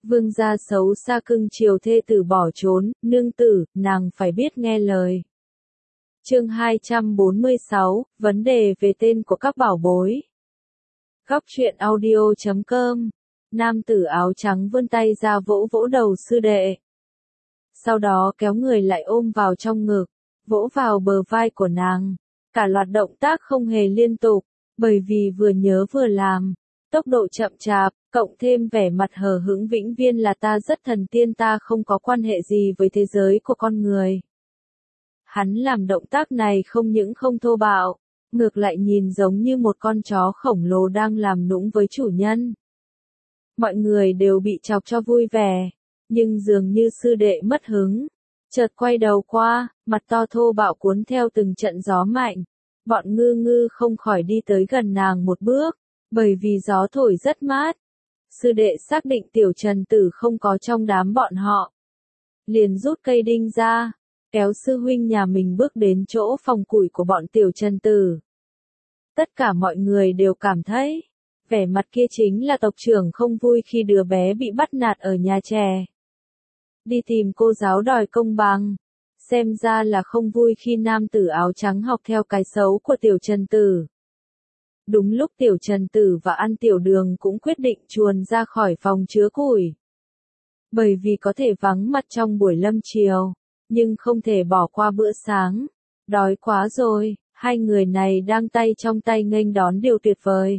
Vương gia xấu xa cưng chiều thê tử bỏ trốn, nương tử, nàng phải biết nghe lời. Chương 246, vấn đề về tên của các bảo bối. Góc truyện audio.com. Nam tử áo trắng vươn tay ra vỗ vỗ đầu sư đệ. Sau đó kéo người lại ôm vào trong ngực, vỗ vào bờ vai của nàng. Cả loạt động tác không hề liên tục, bởi vì vừa nhớ vừa làm. Tốc độ chậm chạp, cộng thêm vẻ mặt hờ hững vĩnh viên là ta rất thần tiên, ta không có quan hệ gì với thế giới của con người. Hắn làm động tác này không những không thô bạo, ngược lại nhìn giống như một con chó khổng lồ đang làm nũng với chủ nhân. Mọi người đều bị chọc cho vui vẻ, nhưng dường như sư đệ mất hứng. Chợt quay đầu qua, mặt to thô bạo cuốn theo từng trận gió mạnh. Bọn ngư ngư không khỏi đi tới gần nàng một bước, bởi vì gió thổi rất mát. Sư đệ xác định tiểu Trần Tử không có trong đám bọn họ. Liền rút cây đinh ra, kéo sư huynh nhà mình bước đến chỗ phòng củi của bọn tiểu Trần Tử. Tất cả mọi người đều cảm thấy, vẻ mặt kia chính là tộc trưởng không vui khi đứa bé bị bắt nạt ở nhà trẻ. Đi tìm cô giáo đòi công bằng, xem ra là không vui khi nam tử áo trắng học theo cái xấu của tiểu Trần Tử. Đúng lúc tiểu Trần Tử và Ăn Tiểu Đường cũng quyết định chuồn ra khỏi phòng chứa củi. Bởi vì có thể vắng mặt trong buổi lâm chiều, nhưng không thể bỏ qua bữa sáng. Đói quá rồi, hai người này đang tay trong tay nghênh đón điều tuyệt vời.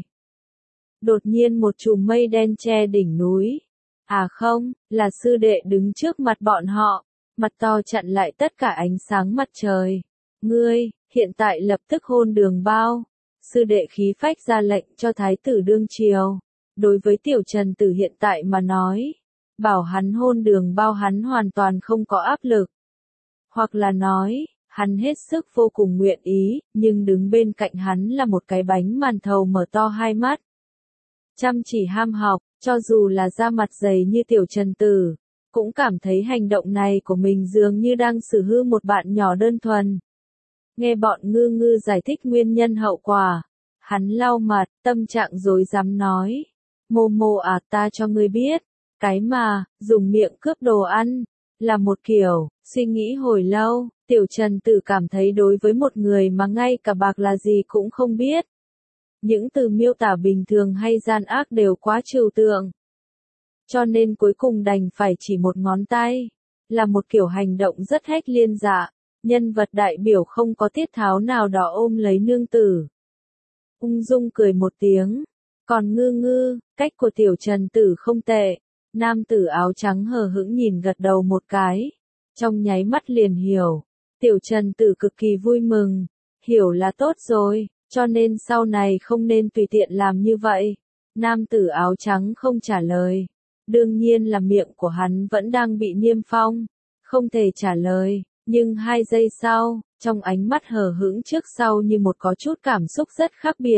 Đột nhiên một chùm mây đen che đỉnh núi. À không, là sư đệ đứng trước mặt bọn họ, mặt to chặn lại tất cả ánh sáng mặt trời. Ngươi, hiện tại lập tức hôn Đường Bao. Sư đệ khí phách ra lệnh cho thái tử đương triều. Đối với tiểu Trần Tử hiện tại mà nói, bảo hắn hôn Đường Bao hắn hoàn toàn không có áp lực. Hoặc là nói, hắn hết sức vô cùng nguyện ý, nhưng đứng bên cạnh hắn là một cái bánh màn thầu mở to hai mắt. Chăm chỉ ham học, cho dù là da mặt dày như tiểu Trần Tử, cũng cảm thấy hành động này của mình dường như đang xử hư một bạn nhỏ đơn thuần. Nghe bọn ngư ngư giải thích nguyên nhân hậu quả, hắn lau mặt, tâm trạng rối rắm nói. Mô mô à, ta cho ngươi biết, cái mà, dùng miệng cướp đồ ăn, là một kiểu. Suy nghĩ hồi lâu, tiểu Trần Tử cảm thấy đối với một người mà ngay cả bạc là gì cũng không biết, những từ miêu tả bình thường hay gian ác đều quá trừu tượng. Cho nên cuối cùng đành phải chỉ một ngón tay, là một kiểu hành động rất hách liên dạ. Nhân vật đại biểu không có tiết tháo nào đó ôm lấy nương tử. Ung dung cười một tiếng. Còn ngư ngư, cách của tiểu Trần Tử không tệ. Nam tử áo trắng hờ hững nhìn gật đầu một cái. Trong nháy mắt liền hiểu. Tiểu Trần Tử cực kỳ vui mừng. Hiểu là tốt rồi, cho nên sau này không nên tùy tiện làm như vậy. Nam tử áo trắng không trả lời. Đương nhiên là miệng của hắn vẫn đang bị niêm phong. Không thể trả lời. Nhưng 2 giây sau, trong ánh mắt hờ hững trước sau như một có chút cảm xúc rất khác biệt.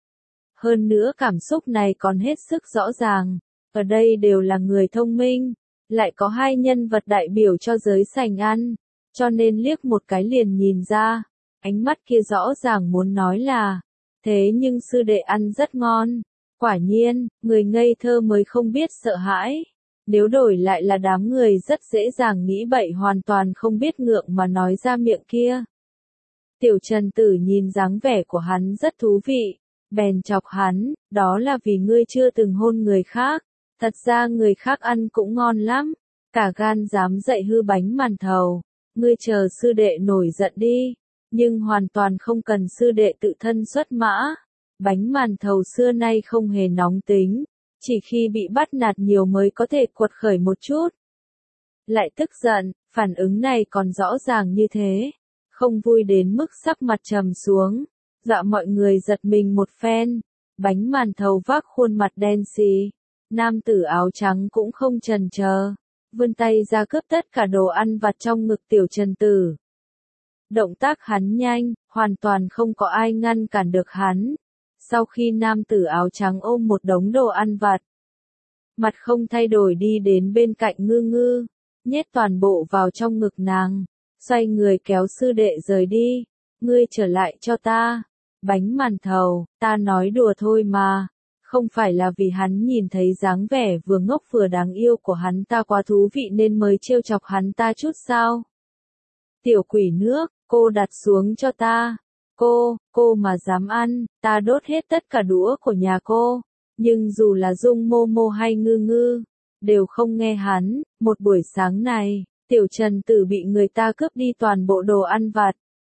Hơn nữa cảm xúc này còn hết sức rõ ràng. Ở đây đều là người thông minh, lại có hai nhân vật đại biểu cho giới sành ăn, cho nên liếc một cái liền nhìn ra. Ánh mắt kia rõ ràng muốn nói là, thế nhưng sư đệ ăn rất ngon. Quả nhiên, người ngây thơ mới không biết sợ hãi. Nếu đổi lại là đám người rất dễ dàng nghĩ bậy hoàn toàn không biết ngượng mà nói ra miệng kia. Tiểu Trần Tử nhìn dáng vẻ của hắn rất thú vị, bèn chọc hắn, đó là vì ngươi chưa từng hôn người khác, thật ra người khác ăn cũng ngon lắm, cả gan dám dạy hư bánh màn thầu, ngươi chờ sư đệ nổi giận đi, nhưng hoàn toàn không cần sư đệ tự thân xuất mã, bánh màn thầu xưa nay không hề nóng tính. Chỉ khi bị bắt nạt nhiều mới có thể quật khởi một chút. Lại tức giận, phản ứng này còn rõ ràng như thế. Không vui đến mức sắc mặt trầm xuống. Dọa mọi người giật mình một phen. Bánh màn thầu vác khuôn mặt đen xì. Nam tử áo trắng cũng không chần chờ. Vươn tay ra cướp tất cả đồ ăn vặt trong ngực tiểu Trần Tử. Động tác hắn nhanh, hoàn toàn không có ai ngăn cản được hắn. Sau khi nam tử áo trắng ôm một đống đồ ăn vặt, mặt không thay đổi đi đến bên cạnh ngư ngư, nhét toàn bộ vào trong ngực nàng, xoay người kéo sư đệ rời đi, ngươi trở lại cho ta, bánh màn thầu, ta nói đùa thôi mà, Không phải là vì hắn nhìn thấy dáng vẻ vừa ngốc vừa đáng yêu của hắn ta quá thú vị nên mới trêu chọc hắn ta chút sao? Tiểu quỷ nước, cô đặt xuống cho ta. Cô mà dám ăn, ta đốt hết tất cả đũa của nhà cô. Nhưng dù là Dung Mô Mô hay Ngư Ngư, đều không nghe hắn. Một buổi sáng này, Tiểu Trần Tử bị người ta cướp đi toàn bộ đồ ăn vặt.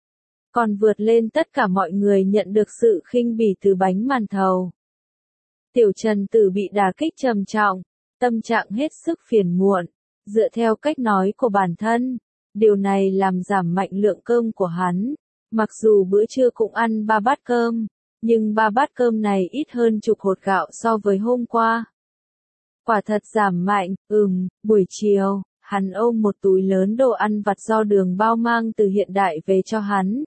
Còn vượt lên tất cả mọi người nhận được sự khinh bỉ từ bánh màn thầu. Tiểu Trần Tử bị đả kích trầm trọng, tâm trạng hết sức phiền muộn, dựa theo cách nói của bản thân. Điều này làm giảm mạnh lượng cơm của hắn. Mặc dù bữa trưa cũng ăn 3 bát cơm, nhưng 3 bát cơm này ít hơn chục hột gạo so với hôm qua. Quả thật giảm mạnh, buổi chiều, hắn ôm một túi lớn đồ ăn vặt do Đường Bao mang từ hiện đại về cho hắn.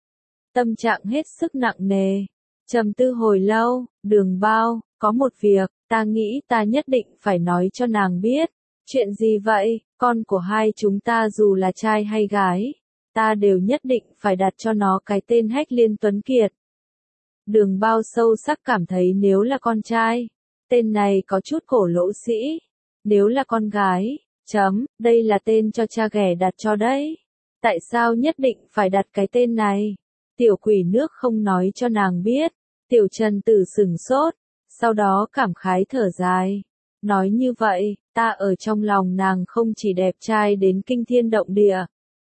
Tâm trạng hết sức nặng nề, trầm tư hồi lâu, Đường Bao, có một việc, ta nghĩ ta nhất định phải nói cho nàng biết. Chuyện gì vậy? Con của hai chúng ta dù là trai hay gái, ta đều nhất định phải đặt cho nó cái tên Hách Liên Tuấn Kiệt. Đường Bao sâu sắc cảm thấy nếu là con trai, tên này có chút cổ lỗ sĩ. Nếu là con gái, đây là tên cho cha ghẻ đặt cho đấy. Tại sao nhất định phải đặt cái tên này? Tiểu quỷ nước không nói cho nàng biết. Tiểu Trần Tử sửng sốt, sau đó cảm khái thở dài. Nói như vậy, ta ở trong lòng nàng không chỉ đẹp trai đến kinh thiên động địa,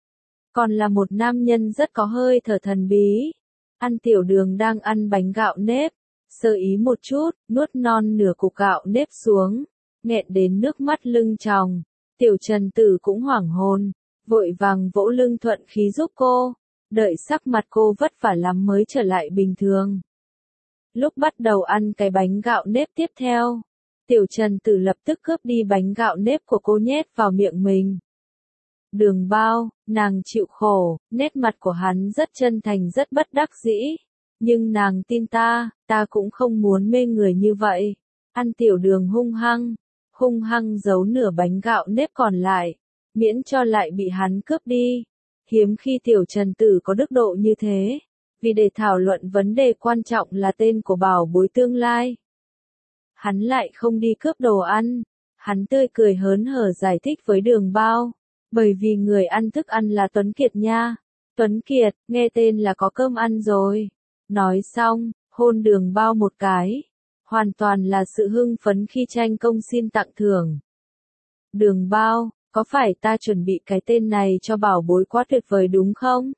còn là một nam nhân rất có hơi thở thần bí. Ăn Tiểu Đường đang ăn bánh gạo nếp, sơ ý một chút, nuốt non nửa cục gạo nếp xuống, nghẹn đến nước mắt lưng tròng. Tiểu Trần Tử cũng hoảng hồn, vội vàng vỗ lưng thuận khí giúp cô, đợi sắc mặt cô vất vả lắm mới trở lại bình thường. Lúc bắt đầu ăn cái bánh gạo nếp tiếp theo, Tiểu Trần Tử lập tức cướp đi bánh gạo nếp của cô nhét vào miệng mình. Đường Bao, nàng chịu khổ, nét mặt của hắn rất chân thành rất bất đắc dĩ. Nhưng nàng tin ta cũng không muốn mê người như vậy. Ăn Tiểu Đường hung hăng giấu nửa bánh gạo nếp còn lại, miễn cho lại bị hắn cướp đi. Hiếm khi Tiểu Trần Tử có đức độ như thế, vì để thảo luận vấn đề quan trọng là tên của bảo bối tương lai. Hắn lại không đi cướp đồ ăn, hắn tươi cười hớn hở giải thích với Đường Bao, bởi vì người ăn thức ăn là Tuấn Kiệt nha. Tuấn Kiệt, nghe tên là có cơm ăn rồi. Nói xong, hôn Đường Bao một cái, hoàn toàn là sự hưng phấn khi tranh công xin tặng thưởng. Đường Bao, có phải ta chuẩn bị cái tên này cho bảo bối quá tuyệt vời đúng không?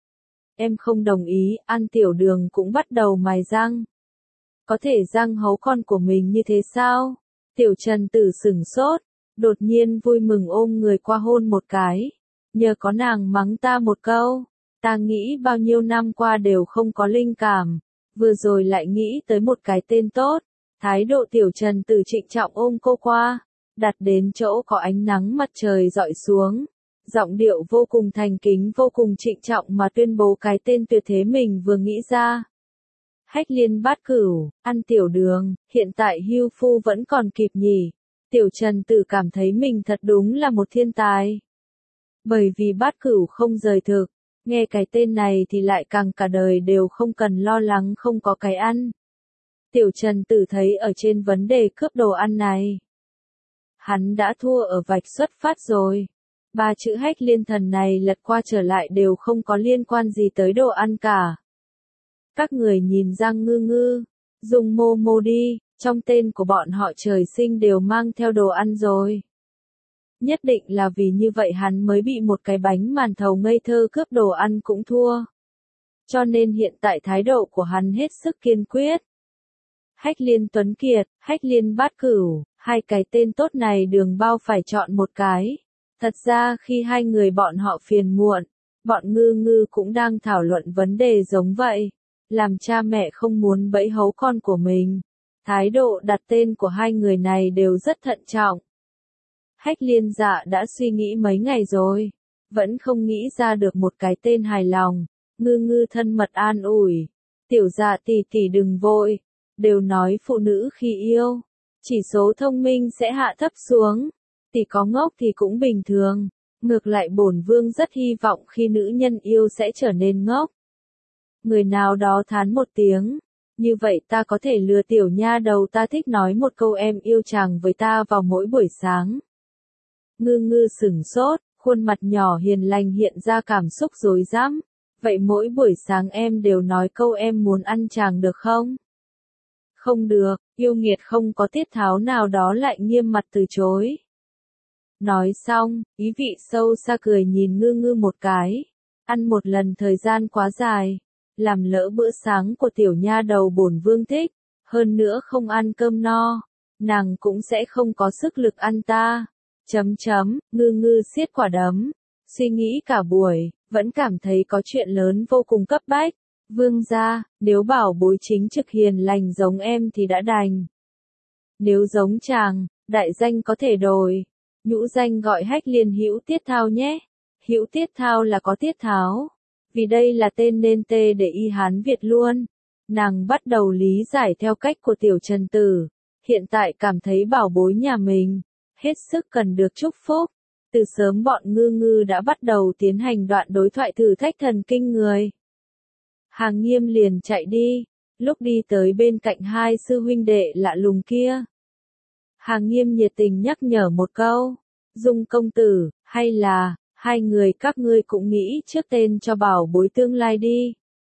Em không đồng ý. Ăn Tiểu Đường cũng bắt đầu mài răng. Có thể răng hấu con của mình như thế sao? Tiểu Trần Tử sửng sốt, đột nhiên vui mừng ôm người qua hôn một cái. Nhờ có nàng mắng ta một câu, ta nghĩ bao nhiêu năm qua đều không có linh cảm, vừa rồi lại nghĩ tới một cái tên tốt. Thái độ Tiểu Trần Tử trịnh trọng ôm cô qua, đặt đến chỗ có ánh nắng mặt trời rọi xuống. Giọng điệu vô cùng thành kính vô cùng trịnh trọng mà tuyên bố cái tên tuyệt thế mình vừa nghĩ ra. Hách Liên Bát Cửu, ăn Tiểu Đường, hiện tại hưu phu vẫn còn kịp nhỉ. Tiểu Trần Tử cảm thấy mình thật đúng là một thiên tài. Bởi vì Bát Cửu không rời thực, nghe cái tên này thì lại càng cả đời đều không cần lo lắng không có cái ăn. Tiểu Trần Tử thấy ở trên vấn đề cướp đồ ăn này, hắn đã thua ở vạch xuất phát rồi. 3 chữ Hách Liên Thần này lật qua trở lại đều không có liên quan gì tới đồ ăn cả. Các người nhìn Giang Ngư Ngư, Dung Mô Mô đi, trong tên của bọn họ trời sinh đều mang theo đồ ăn rồi. Nhất định là vì như vậy hắn mới bị một cái bánh màn thầu ngây thơ cướp đồ ăn cũng thua. Cho nên hiện tại thái độ của hắn hết sức kiên quyết. Hách Liên Tuấn Kiệt, Hách Liên Bát Cửu, hai cái tên tốt này Đường Bao phải chọn một cái. Thật ra khi hai người bọn họ phiền muộn, bọn Ngư Ngư cũng đang thảo luận vấn đề giống vậy. Làm cha mẹ không muốn bẫy hấu con của mình. Thái độ đặt tên của hai người này đều rất thận trọng. Hách Liên Dạ đã suy nghĩ mấy ngày rồi, vẫn không nghĩ ra được một cái tên hài lòng. Ngư Ngư thân mật an ủi, Tiểu Dạ tỷ tỷ đừng vội, đều nói phụ nữ khi yêu, chỉ số thông minh sẽ hạ thấp xuống, tỷ có ngốc thì cũng bình thường, ngược lại bổn vương rất hy vọng khi nữ nhân yêu sẽ trở nên ngốc. Người nào đó thán một tiếng, Như vậy ta có thể lừa tiểu nha đầu ta thích nói một câu em yêu chàng với ta vào mỗi buổi sáng. Ngư ngư sửng sốt, khuôn mặt nhỏ hiền lành hiện ra cảm xúc rối rắm. Vậy mỗi buổi sáng em đều nói câu em muốn ăn chàng được không? Không được, yêu nghiệt không có tiết tháo nào đó lại nghiêm mặt từ chối. Nói xong, ý vị sâu xa cười nhìn ngư ngư một cái. Ăn một lần thời gian quá dài, làm lỡ bữa sáng của tiểu nha đầu bổn vương thích, hơn nữa không ăn cơm no, nàng cũng sẽ không có sức lực ăn ta. Ngư ngư siết quả đấm, suy nghĩ cả buổi, vẫn cảm thấy có chuyện lớn vô cùng cấp bách. Vương gia, nếu bảo bối chính trực hiền lành giống em thì đã đành. Nếu giống chàng, đại danh có thể đổi. Nhũ danh gọi Hách Liên Hữu Tiết Thao nhé. Hữu Tiết Thao là có tiết tháo. Vì đây là tên nên tê để y Hán Việt luôn. Nàng bắt đầu lý giải theo cách của tiểu Trần Tử. Hiện tại cảm thấy bảo bối nhà mình hết sức cần được chúc phúc. Từ sớm bọn ngư ngư đã bắt đầu tiến hành đoạn đối thoại thử thách thần kinh người. Hàng Nghiêm liền chạy đi, lúc đi tới bên cạnh hai sư huynh đệ lạ lùng kia. Hàng Nghiêm nhiệt tình nhắc nhở một câu, Dung công tử, hay là, hai người các ngươi cũng nghĩ trước tên cho bảo bối tương lai đi.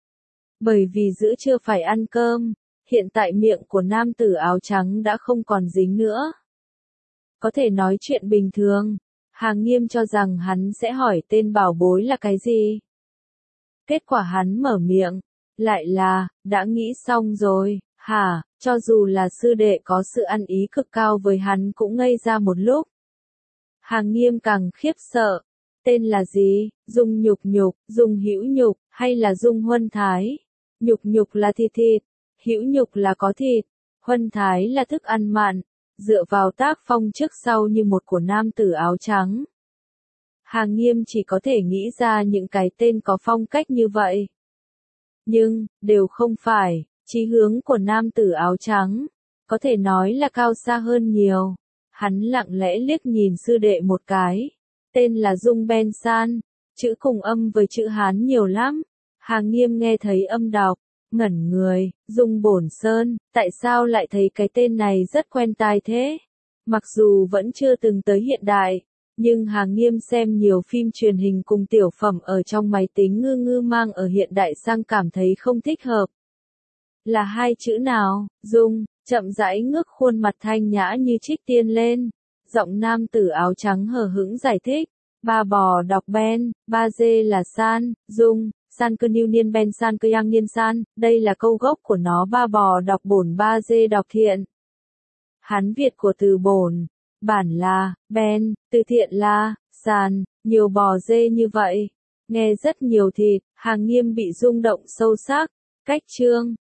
Bởi vì giữa trưa phải ăn cơm, hiện tại miệng của nam tử áo trắng đã không còn dính nữa. Có thể nói chuyện bình thường, Hàng Nghiêm cho rằng hắn sẽ hỏi tên bảo bối là cái gì. Kết quả hắn mở miệng, lại là, đã nghĩ xong rồi, hả, cho dù là sư đệ có sự ăn ý cực cao với hắn cũng ngây ra một lúc. Hàng Nghiêm càng khiếp sợ, tên là gì, Dung nhục nhục, Dung hữu nhục, hay là Dung huân thái? Nhục nhục là thịt thịt, hữu nhục là có thịt, huân thái là thức ăn mặn, dựa vào tác phong trước sau như một của nam tử áo trắng. Hàng Nghiêm chỉ có thể nghĩ ra những cái tên có phong cách như vậy. Nhưng, đều không phải, chí hướng của nam tử áo trắng, có thể nói là cao xa hơn nhiều. Hắn lặng lẽ liếc nhìn sư đệ một cái, tên là Dung Ben San, chữ cùng âm với chữ Hán nhiều lắm. Hàng Nghiêm nghe thấy âm đọc, ngẩn người, Dung Bổn Sơn, tại sao lại thấy cái tên này rất quen tai thế? Mặc dù vẫn chưa từng tới hiện đại, nhưng Hàng Nghiêm xem nhiều phim truyền hình cùng tiểu phẩm ở trong máy tính ngư ngư mang ở hiện đại sang cảm thấy không thích hợp. Là hai chữ nào? Dung, chậm rãi ngước khuôn mặt thanh nhã như trích tiên lên. Giọng nam tử áo trắng hờ hững giải thích. Ba bò đọc Ben, ba dê là San, Dung, San cơ niu niên Ben San cơ yang niên San, đây là câu gốc của nó ba bò đọc bổn ba dê đọc thiện. Hán Việt của từ bổn, bản là, Ben, từ thiện là, San, nhiều bò dê như vậy. Nghe rất nhiều thịt, Hàng Nghiêm bị rung động sâu sắc. Cách chương